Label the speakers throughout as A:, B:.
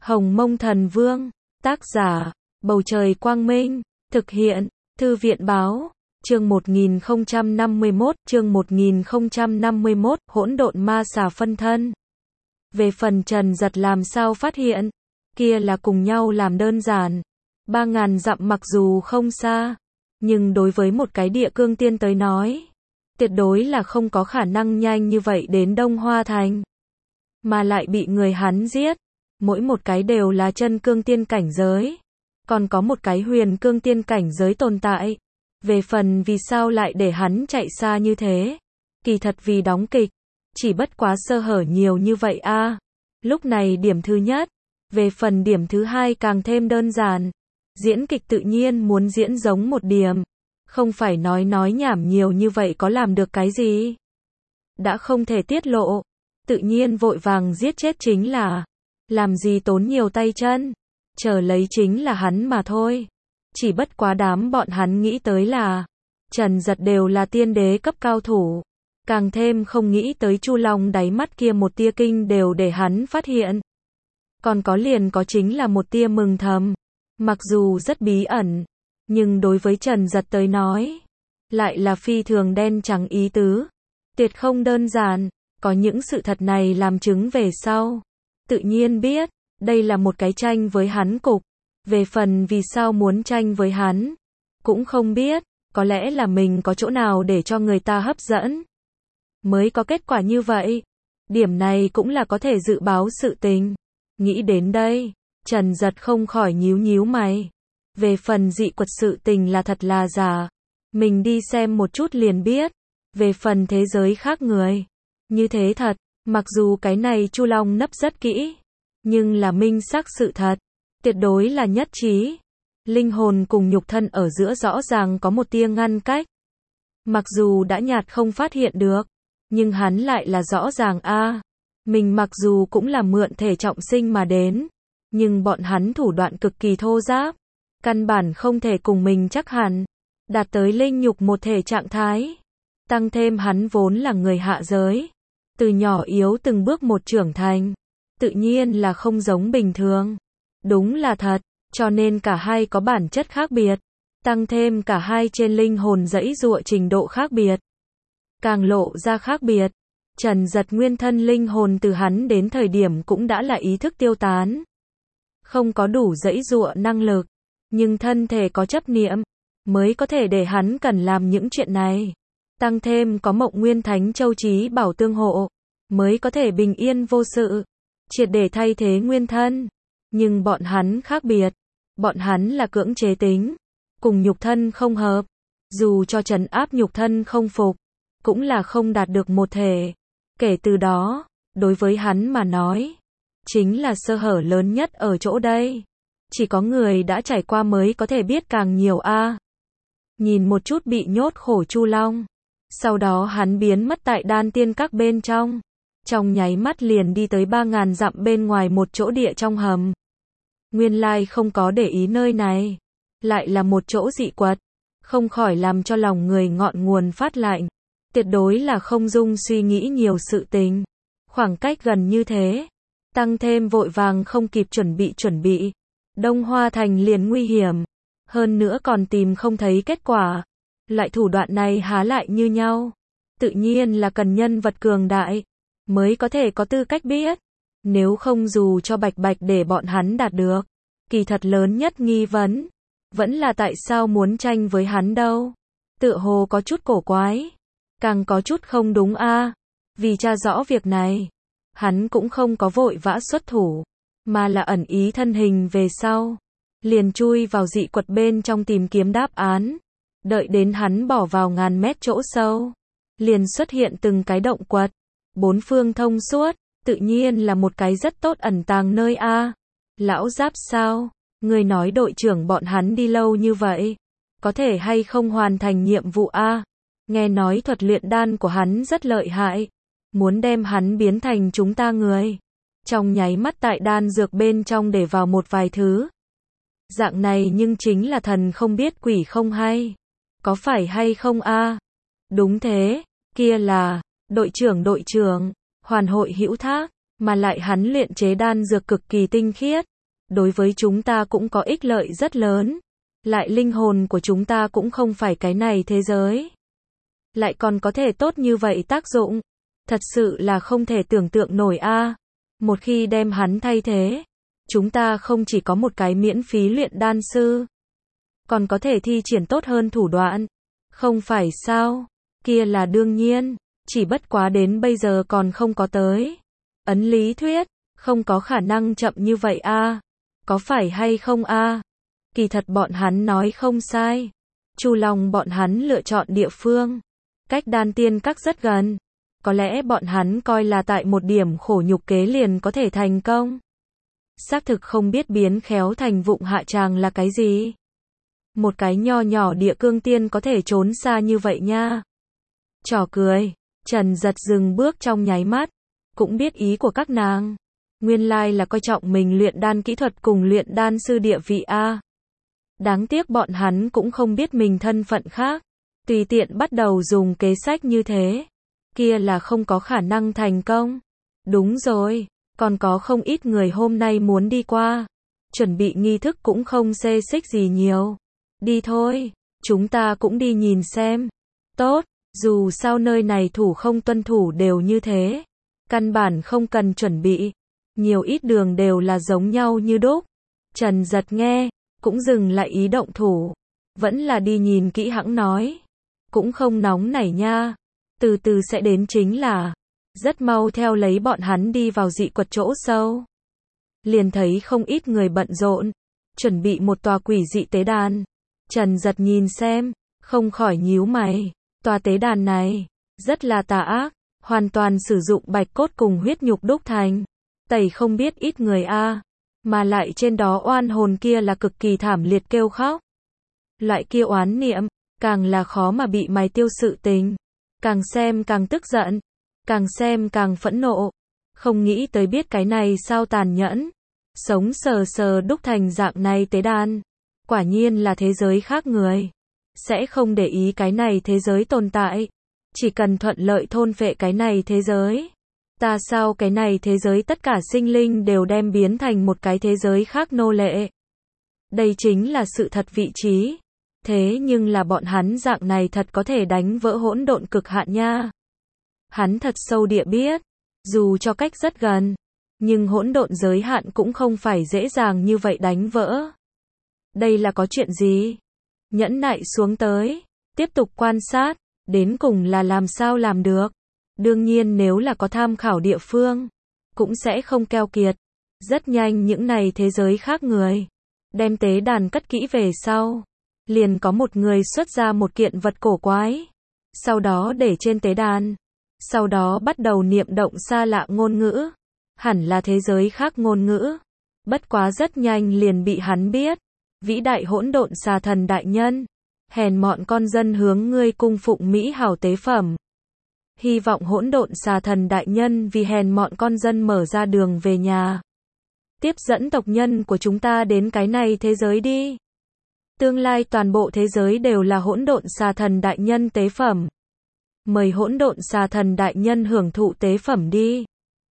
A: Hồng Mông Thần Vương, tác giả, Bầu Trời Quang Minh, thực hiện, Thư viện Báo, chương 1051, hỗn độn ma xà phân thân. Về phần Trần Giật làm sao phát hiện, kia là cùng nhau làm đơn giản. 3.000 dặm mặc dù không xa, nhưng đối với một cái địa cương tiên tới nói, tuyệt đối là không có khả năng nhanh như vậy đến Đông Hoa Thành. Mà lại bị người hắn giết, mỗi một cái đều là chân cương tiên cảnh giới, còn có một cái huyền cương tiên cảnh giới tồn tại. Về phần vì sao lại để hắn chạy xa như thế, kỳ thật vì đóng kịch, chỉ bất quá sơ hở nhiều như vậy a. Lúc này điểm thứ nhất, về phần điểm thứ hai càng thêm đơn giản. Diễn kịch tự nhiên muốn diễn giống một điểm, không phải nói nhảm nhiều như vậy có làm được cái gì. Đã không thể tiết lộ, tự nhiên vội vàng giết chết chính là, làm gì tốn nhiều tay chân, chờ lấy chính là hắn mà thôi. Chỉ bất quá đám bọn hắn nghĩ tới là, Trần Giật đều là tiên đế cấp cao thủ, càng thêm không nghĩ tới Chu Long đáy mắt kia một tia kinh đều để hắn phát hiện. Còn có liền có chính là một tia mừng thầm. Mặc dù rất bí ẩn, nhưng đối với Trần Giật tới nói, lại là phi thường đen trắng ý tứ. Tuyệt không đơn giản, có những sự thật này làm chứng về sau. Tự nhiên biết, đây là một cái tranh với hắn cục. Về phần vì sao muốn tranh với hắn, cũng không biết, có lẽ là mình có chỗ nào để cho người ta hấp dẫn, mới có kết quả như vậy. Điểm này cũng là có thể dự báo sự tình. Nghĩ đến đây, Trần Giật không khỏi nhíu mày. Về phần dị quật sự tình là thật là giả, mình đi xem một chút liền biết. Về phần thế giới khác người, như thế thật, mặc dù cái này Chu Long nấp rất kỹ, nhưng là minh xác sự thật, tuyệt đối là nhất trí. Linh hồn cùng nhục thân ở giữa rõ ràng có một tia ngăn cách. Mặc dù đã nhạt không phát hiện được, nhưng hắn lại là rõ ràng a. Mình mặc dù cũng là mượn thể trọng sinh mà đến, nhưng bọn hắn thủ đoạn cực kỳ thô ráp, căn bản không thể cùng mình chắc hẳn đạt tới linh nhục một thể trạng thái. Tăng thêm hắn vốn là người hạ giới, từ nhỏ yếu từng bước một trưởng thành, tự nhiên là không giống bình thường. Đúng là thật, cho nên cả hai có bản chất khác biệt, tăng thêm cả hai trên linh hồn giãy giụa trình độ khác biệt, càng lộ ra khác biệt. Trần Giật nguyên thân linh hồn từ hắn đến thời điểm cũng đã là ý thức tiêu tán, không có đủ giãy giụa năng lực, nhưng thân thể có chấp niệm, mới có thể để hắn cần làm những chuyện này. Tăng thêm có Mộng Nguyên Thánh Châu Chí bảo tương hộ, mới có thể bình yên vô sự, triệt để thay thế nguyên thân. Nhưng bọn hắn khác biệt, bọn hắn là cưỡng chế tính, cùng nhục thân không hợp, dù cho trấn áp nhục thân không phục, cũng là không đạt được một thể. Kể từ đó, đối với hắn mà nói, chính là sơ hở lớn nhất ở chỗ đây. Chỉ có người đã trải qua mới có thể biết càng nhiều a. Nhìn một chút bị nhốt khổ Chu Long, sau đó hắn biến mất tại đan tiên các bên trong. Trong nháy mắt liền đi tới 3.000 dặm bên ngoài một chỗ địa trong hầm. Nguyên lai không có để ý nơi này, lại là một chỗ dị quật, không khỏi làm cho lòng người ngọn nguồn phát lạnh. Tuyệt đối là không dung suy nghĩ nhiều sự tình. Khoảng cách gần như thế, tăng thêm vội vàng không kịp chuẩn bị. Đông Hoa Thành liền nguy hiểm, hơn nữa còn tìm không thấy kết quả. Loại thủ đoạn này há lại như nhau, tự nhiên là cần nhân vật cường đại mới có thể có tư cách biết. Nếu không dù cho bạch để bọn hắn đạt được, kỳ thật lớn nhất nghi vấn vẫn là tại sao muốn tranh với hắn đâu. Tựa hồ có chút cổ quái, càng có chút không đúng a. Vì tra rõ việc này, hắn cũng không có vội vã xuất thủ, mà là ẩn ý thân hình về sau, liền chui vào dị quật bên trong tìm kiếm đáp án. Đợi đến hắn bỏ vào ngàn mét chỗ sâu, liền xuất hiện từng cái động quật, bốn phương thông suốt, tự nhiên là một cái rất tốt ẩn tàng nơi a. Lão Giáp sao, người nói đội trưởng bọn hắn đi lâu như vậy, có thể hay không hoàn thành nhiệm vụ a? Nghe nói thuật luyện đan của hắn rất lợi hại, muốn đem hắn biến thành chúng ta người. Trong nháy mắt tại đan dược bên trong để vào một vài thứ. Dạng này nhưng chính là thần không biết quỷ không hay. Có phải hay không a? Đúng thế, kia là đội trưởng, hoàn hội hữu thác, mà lại hắn luyện chế đan dược cực kỳ tinh khiết, đối với chúng ta cũng có ích lợi rất lớn. Lại linh hồn của chúng ta cũng không phải cái này thế giới. Lại còn có thể tốt như vậy tác dụng. Thật sự là không thể tưởng tượng nổi a. Một khi đem hắn thay thế, chúng ta không chỉ có một cái miễn phí luyện đan sư, còn có thể thi triển tốt hơn thủ đoạn. Không phải sao? Kia là đương nhiên, chỉ bất quá đến bây giờ còn không có tới. Ấn lý thuyết, không có khả năng chậm như vậy a. Có phải hay không a? Kỳ thật bọn hắn nói không sai. Chu Long bọn hắn lựa chọn địa phương, cách đan tiên các rất gần. Có lẽ bọn hắn coi là tại một điểm khổ nhục kế liền có thể thành công. Xác thực không biết biến khéo thành vụng hạ tràng là cái gì. Một cái nho nhỏ địa cương tiên có thể trốn xa như vậy nha. Trò cười, Trần Giật dừng bước trong nháy mắt, cũng biết ý của các nàng. Nguyên lai là coi trọng mình luyện đan kỹ thuật cùng luyện đan sư địa vị a. Đáng tiếc bọn hắn cũng không biết mình thân phận khác, tùy tiện bắt đầu dùng kế sách như thế, kia là không có khả năng thành công. Đúng rồi, còn có không ít người hôm nay muốn đi qua, chuẩn bị nghi thức cũng không xê xích gì nhiều. Đi thôi, chúng ta cũng đi nhìn xem. Tốt, dù sao nơi này thủ không tuân thủ đều như thế, căn bản không cần chuẩn bị, nhiều ít đường đều là giống nhau như đúc. Trần Giật nghe, cũng dừng lại ý động thủ, vẫn là đi nhìn kỹ hãng nói, cũng không nóng nảy nha, từ từ sẽ đến chính là. Rất mau theo lấy bọn hắn đi vào dị quật chỗ sâu, liền thấy không ít người bận rộn, chuẩn bị một tòa quỷ dị tế đàn. Trần Giật nhìn xem, không khỏi nhíu mày, tòa tế đàn này, rất là tà ác, hoàn toàn sử dụng bạch cốt cùng huyết nhục đúc thành, tẩy không biết ít người a, mà lại trên đó oan hồn kia là cực kỳ thảm liệt kêu khóc. Loại kia oán niệm, càng là khó mà bị mài tiêu sự tình, càng xem càng tức giận, càng xem càng phẫn nộ, không nghĩ tới biết cái này sao tàn nhẫn, sống sờ sờ đúc thành dạng này tế đàn, quả nhiên là thế giới khác người, sẽ không để ý cái này thế giới tồn tại, chỉ cần thuận lợi thôn phệ cái này thế giới. Ta sao cái này thế giới tất cả sinh linh đều đem biến thành một cái thế giới khác nô lệ. Đây chính là sự thật vị trí. Thế nhưng là bọn hắn dạng này thật có thể đánh vỡ hỗn độn cực hạn nha. Hắn thật sâu địa biết, dù cho cách rất gần, nhưng hỗn độn giới hạn cũng không phải dễ dàng như vậy đánh vỡ. Đây là có chuyện gì? Nhẫn nại xuống tới, tiếp tục quan sát, đến cùng là làm sao làm được. Đương nhiên nếu là có tham khảo địa phương, cũng sẽ không keo kiệt. Rất nhanh những này thế giới khác người, đem tế đàn cất kỹ về sau. Liền có một người xuất ra một kiện vật cổ quái. Sau đó để trên tế đàn. Sau đó bắt đầu niệm động xa lạ ngôn ngữ. Hẳn là thế giới khác ngôn ngữ. Bất quá rất nhanh liền bị hắn biết. Vĩ đại hỗn độn xà thần đại nhân. Hèn mọn con dân hướng ngươi cung phụng mỹ hảo tế phẩm. Hy vọng hỗn độn xà thần đại nhân vì hèn mọn con dân mở ra đường về nhà. Tiếp dẫn tộc nhân của chúng ta đến cái này thế giới đi. Tương lai toàn bộ thế giới đều là hỗn độn xà thần đại nhân tế phẩm. Mời hỗn độn xà thần đại nhân hưởng thụ tế phẩm đi.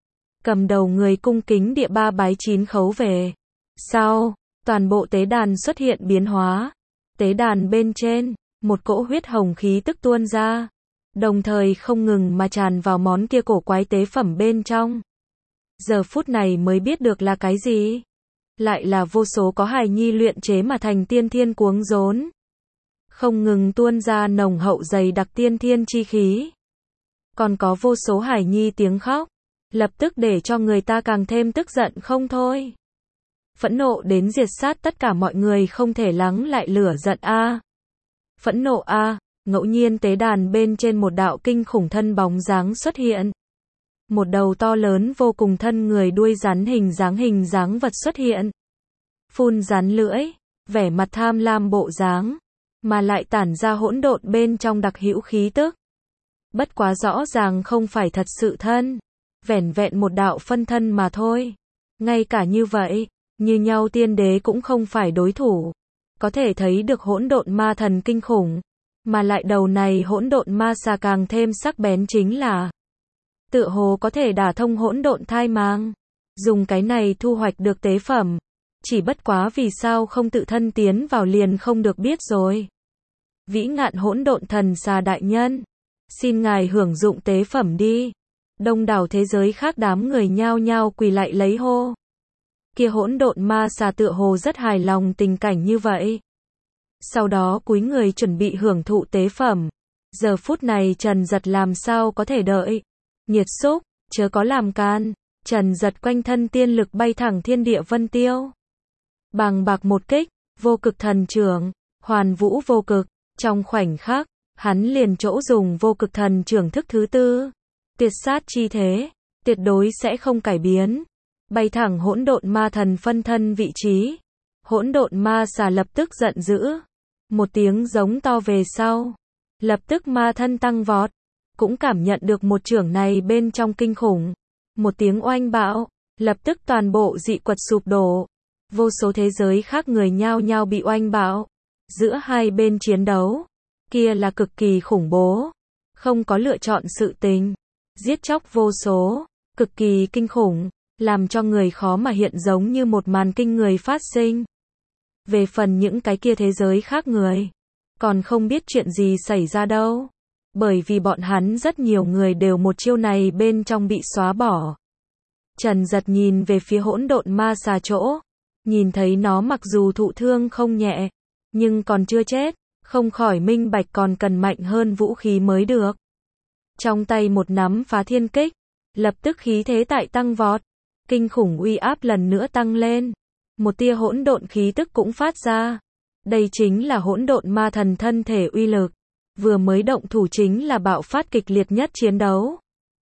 A: Cầm đầu người cung kính địa ba bái chín khấu về. Sau, toàn bộ tế đàn xuất hiện biến hóa. Tế đàn bên trên, một cỗ huyết hồng khí tức tuôn ra. Đồng thời không ngừng mà tràn vào món kia cổ quái tế phẩm bên trong. Giờ phút này mới biết được là cái gì. Lại là vô số có hài nhi luyện chế mà thành tiên thiên cuống rốn. Không ngừng tuôn ra nồng hậu dày đặc tiên thiên chi khí. Còn có vô số hài nhi tiếng khóc. Lập tức để cho người ta càng thêm tức giận không thôi. Phẫn nộ đến diệt sát tất cả mọi người không thể lắng lại lửa giận a. Phẫn nộ a. Ngẫu nhiên tế đàn bên trên một đạo kinh khủng thân bóng dáng xuất hiện. Một đầu to lớn vô cùng thân người đuôi rắn hình dáng vật xuất hiện. Phun rắn lưỡi, vẻ mặt tham lam bộ dáng, mà lại tản ra hỗn độn bên trong đặc hữu khí tức. Bất quá rõ ràng không phải thật sự thân, vẻn vẹn một đạo phân thân mà thôi. Ngay cả như vậy, như nhau tiên đế cũng không phải đối thủ. Có thể thấy được hỗn độn ma thần kinh khủng. Mà lại đầu này hỗn độn ma xà càng thêm sắc bén chính là tựa hồ có thể đả thông hỗn độn thai mang. Dùng cái này thu hoạch được tế phẩm. chỉ bất quá vì sao không tự thân tiến vào liền không được biết rồi. Vĩ ngạn hỗn độn thần xà đại nhân, xin ngài hưởng dụng tế phẩm đi. Đông đảo thế giới khác đám người nhao nhao quỳ lạy lấy hô. Kia hỗn độn ma xà tựa hồ rất hài lòng tình cảnh như vậy. Sau đó cúi người chuẩn bị hưởng thụ tế phẩm. Giờ phút này Trần Giật làm sao có thể đợi. Nhiệt xúc, chớ có làm can. Trần Giật quanh thân tiên lực bay thẳng thiên địa vân tiêu. Bàng bạc một kích, vô cực thần trưởng, hoàn vũ vô cực. Trong khoảnh khắc, hắn liền chỗ dùng vô cực thần trưởng thức thứ tư. Tuyệt sát chi thế, tuyệt đối sẽ không cải biến. Bay thẳng hỗn độn ma thần phân thân vị trí. Hỗn độn ma xà lập tức giận dữ. Một tiếng giống to về sau. Lập tức ma thân tăng vọt. Cũng cảm nhận được một chưởng này bên trong kinh khủng. Một tiếng oanh bạo. Lập tức toàn bộ dị quật sụp đổ. Vô số thế giới khác người nhao nhao bị oanh bạo. Giữa hai bên chiến đấu. Kia là cực kỳ khủng bố. Không có lựa chọn sự tình. Giết chóc vô số. Cực kỳ kinh khủng. Làm cho người khó mà hiện giống như một màn kinh người phát sinh. Về phần những cái kia thế giới khác người, còn không biết chuyện gì xảy ra đâu. Bởi vì bọn hắn rất nhiều người đều một chiêu này bên trong bị xóa bỏ. Trần Giật nhìn về phía hỗn độn ma xà chỗ. Nhìn thấy nó mặc dù thụ thương không nhẹ, nhưng còn chưa chết. Không khỏi minh bạch còn cần mạnh hơn vũ khí mới được. Trong tay một nắm phá thiên kích. Lập tức khí thế tại tăng vọt. Kinh khủng uy áp lần nữa tăng lên. Một tia hỗn độn khí tức cũng phát ra. Đây chính là hỗn độn ma thần thân thể uy lực. Vừa mới động thủ chính là bạo phát kịch liệt nhất chiến đấu.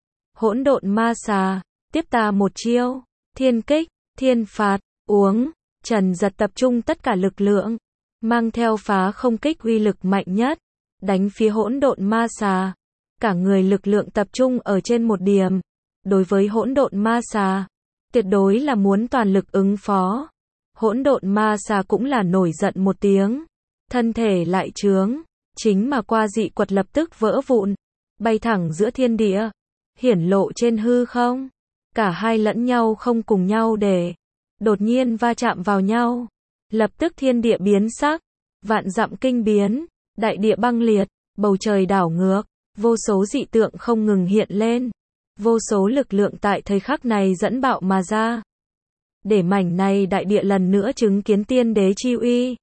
A: Hỗn độn ma xà, tiếp ta một chiêu. Thiên kích, thiên phạt, uống. Trần Giật tập trung tất cả lực lượng. Mang theo phá không kích uy lực mạnh nhất. Đánh phía hỗn độn ma xà. Cả người lực lượng tập trung ở trên một điểm. Đối với hỗn độn ma xà, tuyệt đối là muốn toàn lực ứng phó. Hỗn độn ma xà cũng là nổi giận một tiếng. Thân thể lại trướng. Chính mà qua dị quật lập tức vỡ vụn. Bay thẳng giữa thiên địa. Hiển lộ trên hư không. Cả hai lẫn nhau không cùng nhau để. Đột nhiên va chạm vào nhau. Lập tức thiên địa biến sắc. Vạn dặm kinh biến. Đại địa băng liệt. Bầu trời đảo ngược. Vô số dị tượng không ngừng hiện lên. Vô số lực lượng tại thời khắc này dẫn bạo mà ra. Để mảnh này đại địa lần nữa chứng kiến tiên đế chi uy.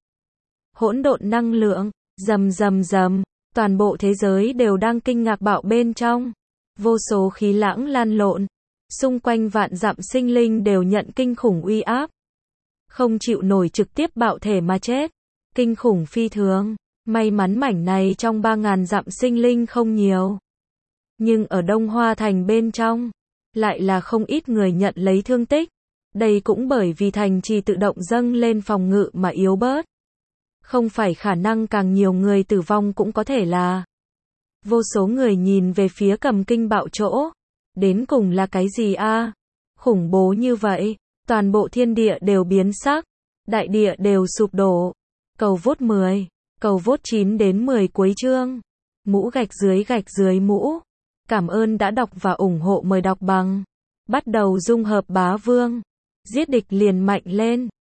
A: Hỗn độn năng lượng, rầm rầm rầm, toàn bộ thế giới đều đang kinh ngạc bạo bên trong. Vô số khí lãng lan lộn, xung quanh vạn dặm sinh linh đều nhận kinh khủng uy áp. Không chịu nổi trực tiếp bạo thể mà chết. Kinh khủng phi thường, may mắn mảnh này trong 3.000 dặm sinh linh không nhiều. Nhưng ở Đông Hoa Thành bên trong, lại là không ít người nhận lấy thương tích. Đây cũng bởi vì thành trì tự động dâng lên phòng ngự mà yếu bớt. Không phải khả năng càng nhiều người tử vong cũng có thể là. Vô số người nhìn về phía cầm kinh bạo chỗ. Đến cùng là cái gì a? Khủng bố như vậy, toàn bộ thiên địa đều biến sắc. Đại địa đều sụp đổ. Cầu vốt 10, cầu vốt 9 đến 10 cuối chương. Mũ gạch dưới mũ. Cảm ơn đã đọc và ủng hộ, mời đọc bằng. Bắt đầu dung hợp bá vương. Giết địch liền mạnh lên.